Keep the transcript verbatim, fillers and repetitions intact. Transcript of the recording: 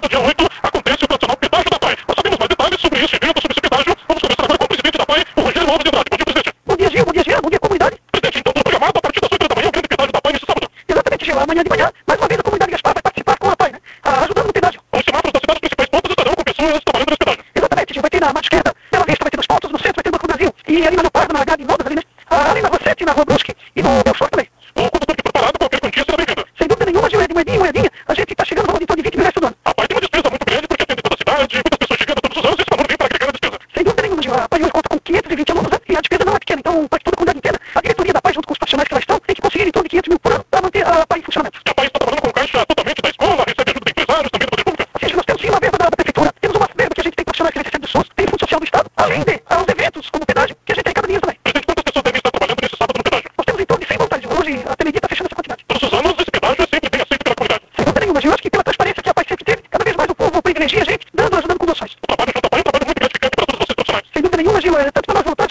do dia oito, acontece o tradicional pedágio da P A I. Nós sabemos mais detalhes sobre este evento, sobre esse pedágio. Vamos conversar agora com o presidente da P A I, o Rogério Alves de Andrade. Bom dia, presidente. Bom dia, Gil. Bom dia, Jean. Bom dia, comunidade. Presidente, então, programado a partir das oito da manhã, o grande pedágio da P A I nesse sábado. Exatamente, Gil. Amanhã de manhã, mais uma vez a comunidade Gaspar vai participar com a P A I, né? Ah, ajudando no pedágio. Os semáforos das cidades principais todas estarão com pessoas trabalhando nesse pedágio. Exatamente, Gil. Vai ter na margem esquerda, Bela Vista, vai ter nos pontos, no centro vai ter no Banco do Brasil. E ali na Leopardo, na Gade, em Londres, ali, né? Ah, ali na Rua sete, na Rua Brusque e no Belfort também. O condutor que for parado, qualquer quantia será bem-vinda. Sem dúvida nenhuma, Gil, é de moedinha em moedinha. A gente tá chegando no valor de em torno de vinte mil reais todo ano. A P A I tem uma despesa muito grande porque atende toda a cidade, muitas pessoas chegando todos os anos e esse valor vem para agregar a despesa. Sem dúvida nenhuma, Gil. A P A I hoje conta com quinhentos e vinte alunos, né? E a despesa não é pequena. Então, para que toda a comunidade entenda, a diretoria da P A I, junto com os profissionais que lá estão, tem que conseguir em torno de quinhentos mil por ano para manter a P A I em funcionamento. E a P A I está trabalhando com caixa totalmente da escola, recebe ajuda de empresários, também do poder público. Sim, nós temos sim uma verba da, da prefeitura, temos uma verba que a gente tem profissionais que a gente recebe do SUS, tem fundo social do Estado, além de ah, os eventos, como o pedágio, que a gente tem cada dia também. Presidente, quantas pessoas devem estar trabalhando nesse sábado no pedágio? Nós temos em torno de cem voluntários. Hoje a Temedia está fechando essa quantidade. Todos os anos, esse pedágio é sempre bem aceito pela comunidade. Sem dúvida nenhuma, Gil. Eu acho que pela transparência que a P A I sempre teve, cada vez mais o povo privilegia a gente, dando, ajudando com doações. O trabalho junto à P A I é um trabalho muito gratificante para todos vocês profissionais. Sem dúvida nenhuma, Gil, é tanto para nós voluntários